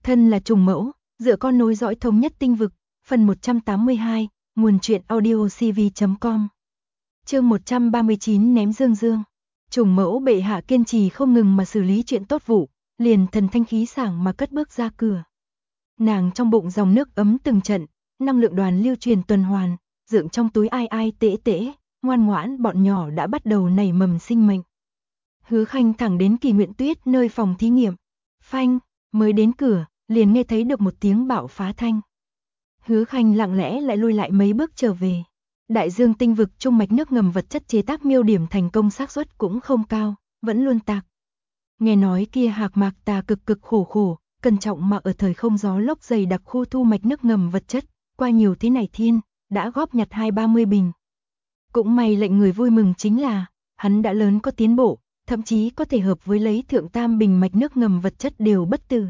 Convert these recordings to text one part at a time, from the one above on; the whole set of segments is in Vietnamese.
Thân là trùng mẫu, dựa con nối dõi thống nhất tinh vực, phần 182, nguồn truyện audio cv.com. Chương 139 ném dương dương. Trùng mẫu bệ hạ kiên trì không ngừng mà xử lý chuyện tốt vụ, liền thần thanh khí sảng mà cất bước ra cửa. Nàng trong bụng dòng nước ấm từng trận, năng lượng đoàn lưu truyền tuần hoàn, dưỡng trong túi ai ai tễ tễ, ngoan ngoãn bọn nhỏ đã bắt đầu nảy mầm sinh mệnh. Hứa Khanh thẳng đến Kỳ Nguyện Tuyết nơi phòng thí nghiệm. Phanh, mới đến cửa, liền nghe thấy được một tiếng bạo phá thanh. Hứa Khanh lặng lẽ lại lui lại mấy bước trở về. Đại dương tinh vực trung mạch nước ngầm vật chất chế tác miêu điểm thành công xác suất cũng không cao, vẫn luôn tạc. Nghe nói kia Hạc Mạc Tà cực khổ, cẩn trọng mà ở thời không gió lốc dày đặc khu thu mạch nước ngầm vật chất, qua nhiều thế này thiên, đã góp nhặt 20-30 bình. Cũng may lệnh người vui mừng chính là, hắn đã lớn có tiến bộ, thậm chí có thể hợp với lấy thượng tam bình mạch nước ngầm vật chất đều bất tử.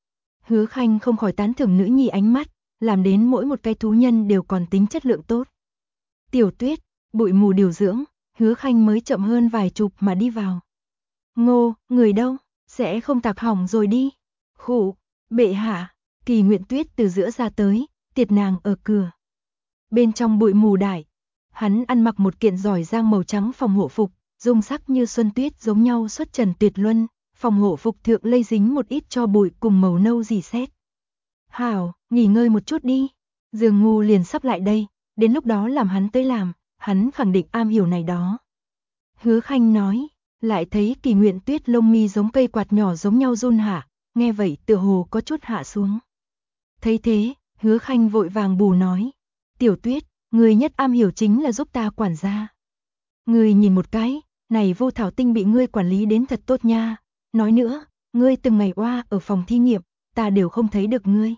Hứa Khanh không khỏi tán thưởng nữ nhi ánh mắt, làm đến mỗi một cái thú nhân đều còn tính chất lượng tốt. Tiểu Tuyết, bụi mù điều dưỡng, Hứa Khanh mới chậm hơn vài chục mà đi vào. Ngô, người đâu, sẽ không tạc hỏng rồi đi. Khụ, bệ hạ, Kỳ Nguyện Tuyết từ giữa ra tới, tiệt nàng ở cửa. Bên trong bụi mù đại, hắn ăn mặc một kiện giỏi giang màu trắng phòng hộ phục, dung sắc như xuân tuyết giống nhau xuất trần tuyệt luân, phòng hộ phục thượng lây dính một ít cho bụi cùng màu nâu rỉ sét. Hảo, nghỉ ngơi một chút đi, Dương Ngu liền sắp lại đây, đến lúc đó làm hắn tới làm, hắn khẳng định am hiểu này đó. Hứa Khanh nói, lại thấy Kỳ Nguyện Tuyết lông mi giống cây quạt nhỏ giống nhau run hạ, nghe vậy tựa hồ có chút hạ xuống. Thấy thế, Hứa Khanh vội vàng bù nói, Tiểu Tuyết, người nhất am hiểu chính là giúp ta quản gia. Ngươi nhìn một cái, này vô thảo tinh bị ngươi quản lý đến thật tốt nha. Nói nữa, ngươi từng ngày oa ở phòng thí nghiệm, ta đều không thấy được ngươi.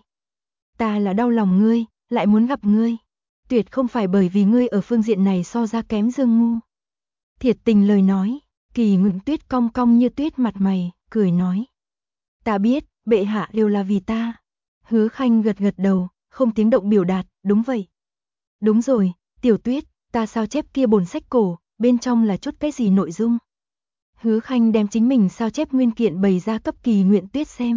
Ta là đau lòng ngươi, lại muốn gặp ngươi. Tuyệt không phải bởi vì ngươi ở phương diện này so ra kém Dương Ngu. Thiệt tình lời nói, Kỳ Nguyện Tuyết cong cong như tuyết mặt mày, cười nói. Ta biết, bệ hạ đều là vì ta. Hứa Khanh gật gật đầu, không tiếng động biểu đạt, đúng vậy. Đúng rồi, Tiểu Tuyết, ta sao chép kia bổn sách cổ, bên trong là chút cái gì nội dung? Hứa Khanh đem chính mình sao chép nguyên kiện bày ra cấp Kỳ Nguyện Tuyết xem.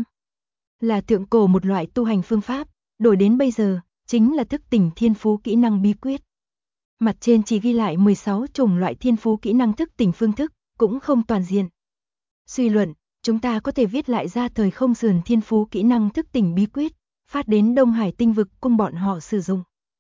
Là thượng cổ một loại tu hành phương pháp, đổi đến bây giờ, chính là thức tỉnh thiên phú kỹ năng bí quyết. Mặt trên chỉ ghi lại 16 chủng loại thiên phú kỹ năng thức tỉnh phương thức, cũng không toàn diện. Suy luận, chúng ta có thể viết lại ra thời không sườn thiên phú kỹ năng thức tỉnh bí quyết, phát đến Đông Hải tinh vực cung bọn họ sử dụng.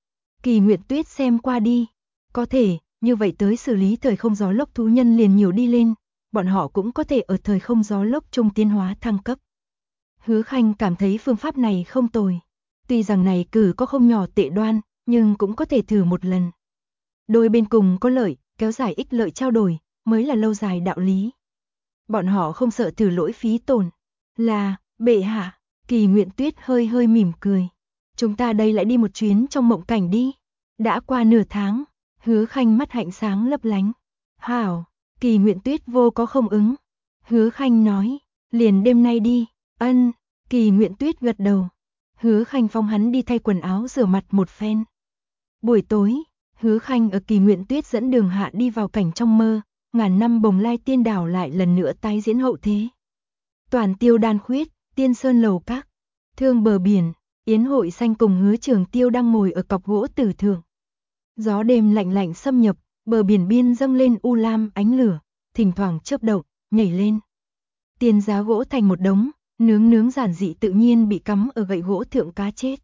Kỳ Nguyện Tuyết xem qua đi, có thể, như vậy tới xử lý thời không gió lốc thú nhân liền nhiều đi lên, bọn họ cũng có thể ở thời không gió lốc trung tiến hóa thăng cấp. Hứa Khanh cảm thấy phương pháp này không tồi. Tuy rằng này cử có không nhỏ tệ đoan, nhưng cũng có thể thử một lần. Đôi bên cùng có lợi, kéo dài ích lợi trao đổi, mới là lâu dài đạo lý. Bọn họ không sợ thử lỗi phí tổn. Là, bệ hạ, Kỳ Nguyện Tuyết hơi hơi mỉm cười. Chúng ta đây lại đi một chuyến trong mộng cảnh đi. Đã qua nửa tháng, Hứa Khanh mắt hạnh sáng lấp lánh. Hảo, Kỳ Nguyện Tuyết vô có không ứng. Hứa Khanh nói, liền đêm nay đi. Ân, Kỳ Nguyện Tuyết gật đầu. Hứa Khanh phong hắn đi thay quần áo rửa mặt một phen. Buổi tối, Hứa Khanh ở Kỳ Nguyện Tuyết dẫn đường hạ đi vào cảnh trong mơ, ngàn năm bồng lai tiên đảo lại lần nữa tái diễn hậu thế. Toàn Tiêu Đan Khuyết, Tiên Sơn Lầu Các, Thương bờ biển, Yến Hội Xanh cùng Hứa Trường Tiêu đang ngồi ở cọc gỗ tử thượng. Gió đêm lạnh lạnh xâm nhập, bờ biển biên dâng lên u lam ánh lửa, thỉnh thoảng chớp động, nhảy lên. Tiền giá gỗ thành một đống, nướng giản dị tự nhiên bị cắm ở gậy gỗ thượng cá chết.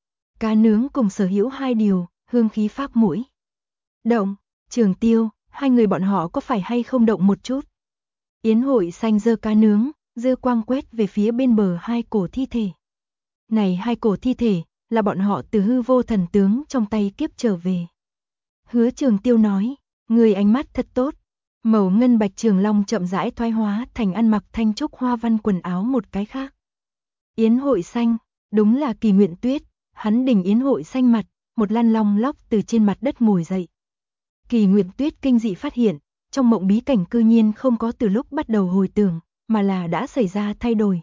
Cá nướng cùng sở hữu hai điều, hương khí phác mũi. Động, Trường Tiêu, hai người bọn họ có phải hay không động một chút? Yến Hội Xanh giơ cá nướng, dư quang quét về phía bên bờ hai cổ thi thể. Này hai cổ thi thể, là bọn họ từ hư vô thần tướng trong tay kiếp trở về. Hứa Trường Tiêu nói, người ánh mắt thật tốt. Màu ngân bạch trường long chậm rãi thoái hóa thành ăn mặc thanh trúc hoa văn quần áo một cái khác. Yến Hội Xanh, đúng là Kỳ Nguyện Tuyết, hắn đỉnh Yến Hội Xanh mặt, một lăn long lóc từ trên mặt đất ngồi dậy. Kỳ Nguyện Tuyết kinh dị phát hiện, trong mộng bí cảnh cư nhiên không có từ lúc bắt đầu hồi tưởng, mà là đã xảy ra thay đổi.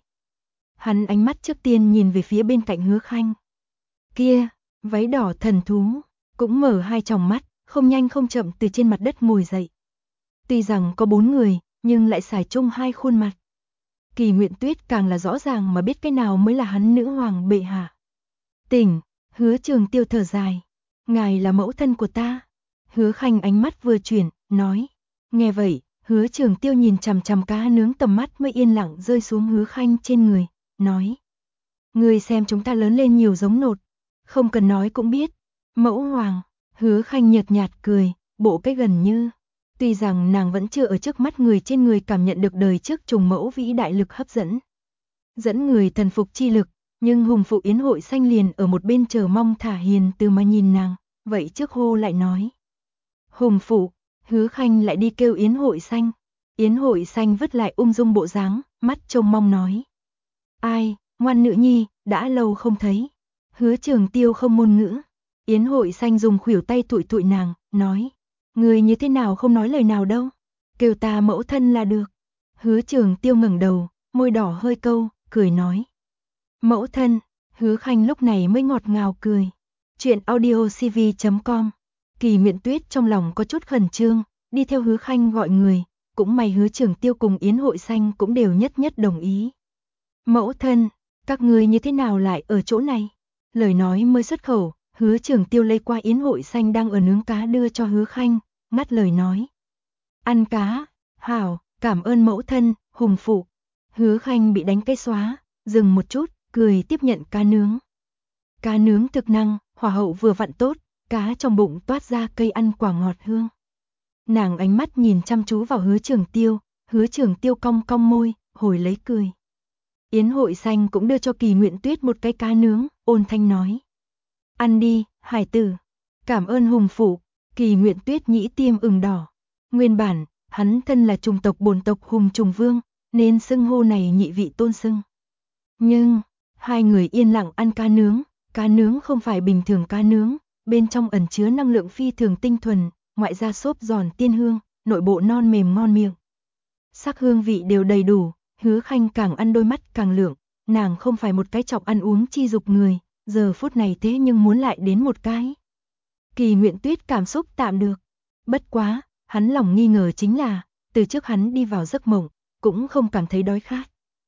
Hắn ánh mắt trước tiên nhìn về phía bên cạnh Hứa Khanh. Kia, váy đỏ thần thú, cũng mở hai tròng mắt, không nhanh không chậm từ trên mặt đất ngồi dậy. Tuy rằng có 4 người, nhưng lại xài chung hai khuôn mặt. Kỳ Nguyện Tuyết càng là rõ ràng mà biết cái nào mới là hắn nữ hoàng bệ hạ. Tỉnh, Hứa Trường Tiêu thở dài. Ngài là mẫu thân của ta. Hứa Khanh ánh mắt vừa chuyển, nói. Nghe vậy, Hứa Trường Tiêu nhìn chằm chằm cá nướng, tầm mắt mới yên lặng rơi xuống Hứa Khanh trên người, nói. Ngươi xem chúng ta lớn lên nhiều giống nột. Không cần nói cũng biết. Mẫu hoàng, Hứa Khanh nhợt nhạt cười, bộ cái gần như. Tuy rằng nàng vẫn chưa ở trước mắt người trên người cảm nhận được đời trước trùng mẫu vĩ đại lực hấp dẫn. Dẫn người thần phục chi lực, nhưng hùng phụ Yến Hội Xanh liền ở một bên chờ mong thả hiền từ mà nhìn nàng, vậy trước hô lại nói. Hùng phụ, Hứa Khanh lại đi kêu Yến Hội Xanh. Yến Hội Xanh vứt lại ung dung bộ dáng, mắt trông mong nói. Ai, ngoan nữ nhi, đã lâu không thấy. Hứa Trường Tiêu không ngôn ngữ. Yến Hội Xanh dùng khuỷu tay tụi tụi nàng, nói. Người như thế nào không nói lời nào đâu. Kêu ta mẫu thân là được. Hứa Trường Tiêu ngẩng đầu, môi đỏ hơi câu, cười nói. Mẫu thân, Hứa Khanh lúc này mới ngọt ngào cười. Chuyện audiocv.com. Kỳ Nguyện Tuyết trong lòng có chút khẩn trương, đi theo Hứa Khanh gọi người, cũng may Hứa Trường Tiêu cùng Yến Hội Xanh cũng đều nhất nhất đồng ý. Mẫu thân, các người như thế nào lại ở chỗ này? Lời nói mới xuất khẩu, Hứa Trường Tiêu lấy qua Yến Hội Xanh đang ở nướng cá đưa cho Hứa Khanh, ngắt lời nói. Ăn cá, hảo, cảm ơn mẫu thân, hùng phụ. Hứa Khanh bị đánh cái xóa, dừng một chút, cười tiếp nhận cá nướng. Cá nướng thực năng, hỏa hậu vừa vặn tốt, cá trong bụng toát ra cây ăn quả ngọt hương. Nàng ánh mắt nhìn chăm chú vào Hứa Trường Tiêu cong cong môi, hồi lấy cười. Yến Hội Xanh cũng đưa cho Kỳ Nguyện Tuyết một cái cá nướng, ôn thanh nói. Ăn đi, hải tử. Cảm ơn hùng phụ. Kỳ Nguyện Tuyết nhĩ tiêm ửng đỏ. Nguyên bản, hắn thân là trùng tộc bổn tộc Hùng Trùng Vương, nên xưng hô này nhị vị tôn xưng. Nhưng, hai người yên lặng ăn cá nướng không phải bình thường cá nướng, bên trong ẩn chứa năng lượng phi thường tinh thuần, ngoại ra xốp giòn tiên hương, nội bộ non mềm ngon miệng. Sắc hương vị đều đầy đủ, Hứa Khanh càng ăn đôi mắt càng lượng, nàng không phải một cái chọc ăn uống chi dục người, giờ phút này thế nhưng muốn lại đến một cái. Kỳ Nguyện Tuyết cảm xúc tạm được, bất quá, hắn lòng nghi ngờ chính là, từ trước hắn đi vào giấc mộng, cũng không cảm thấy đói khát.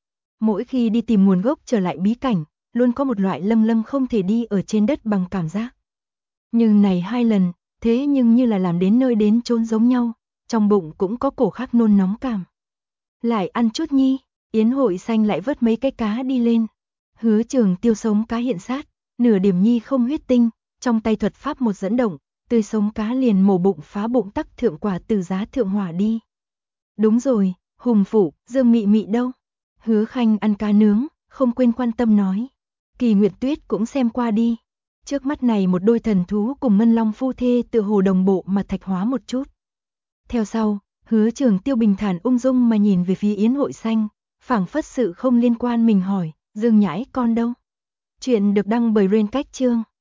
Mỗi khi đi tìm nguồn gốc trở lại bí cảnh, luôn có một loại lâm không thể đi ở trên đất bằng cảm giác. Nhưng này hai lần, thế nhưng như là làm đến nơi đến chốn giống nhau, trong bụng cũng có cổ khác nôn nóng cảm. Lại ăn chút nhi, Yến Hội Xanh lại vớt mấy cái cá đi lên. Hứa Trường Tiêu sống cá hiện sát, nửa điểm nhi không huyết tinh, trong tay thuật pháp một dẫn động, tươi sống cá liền mổ bụng phá bụng tắc thượng quả từ giá thượng hỏa đi. Đúng rồi, hùng phụ, Dương Mị Mị đâu? Hứa Khanh ăn cá nướng, không quên quan tâm nói. Kỳ Nguyệt Tuyết cũng xem qua đi. Trước mắt này một đôi thần thú cùng ngân long phu thê tựa hồ đồng bộ mà thạch hóa một chút. Theo sau, Hứa Trường Tiêu bình thản ung dung mà nhìn về phía Yến Hội Xanh, phảng phất sự không liên quan mình hỏi, Dương Nhãi con đâu? Chuyện được đăng bởi Rain Cách Chương.